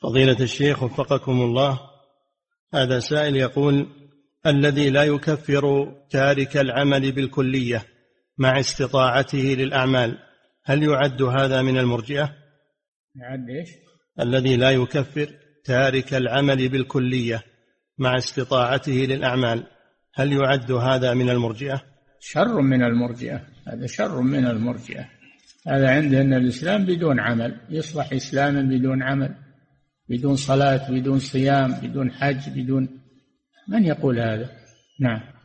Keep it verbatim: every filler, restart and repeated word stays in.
فضيلة الشيخ وفقكم الله، هذا سائل يقول: الذي لا يكفر تارك العمل بالكلية مع استطاعته للأعمال، هل يعد هذا من المرجئة؟ يعد إيش؟ الذي لا يكفر تارك العمل بالكلية مع استطاعته للأعمال، هل يعد هذا من المرجئة؟ شر من المرجئة، هذا شر من المرجئة. هذا عنده أن الإسلام بدون عمل، يصبح إسلاما بدون عمل، بدون صلاة، بدون صيام، بدون حج، بدون، من يقول هذا؟ نعم.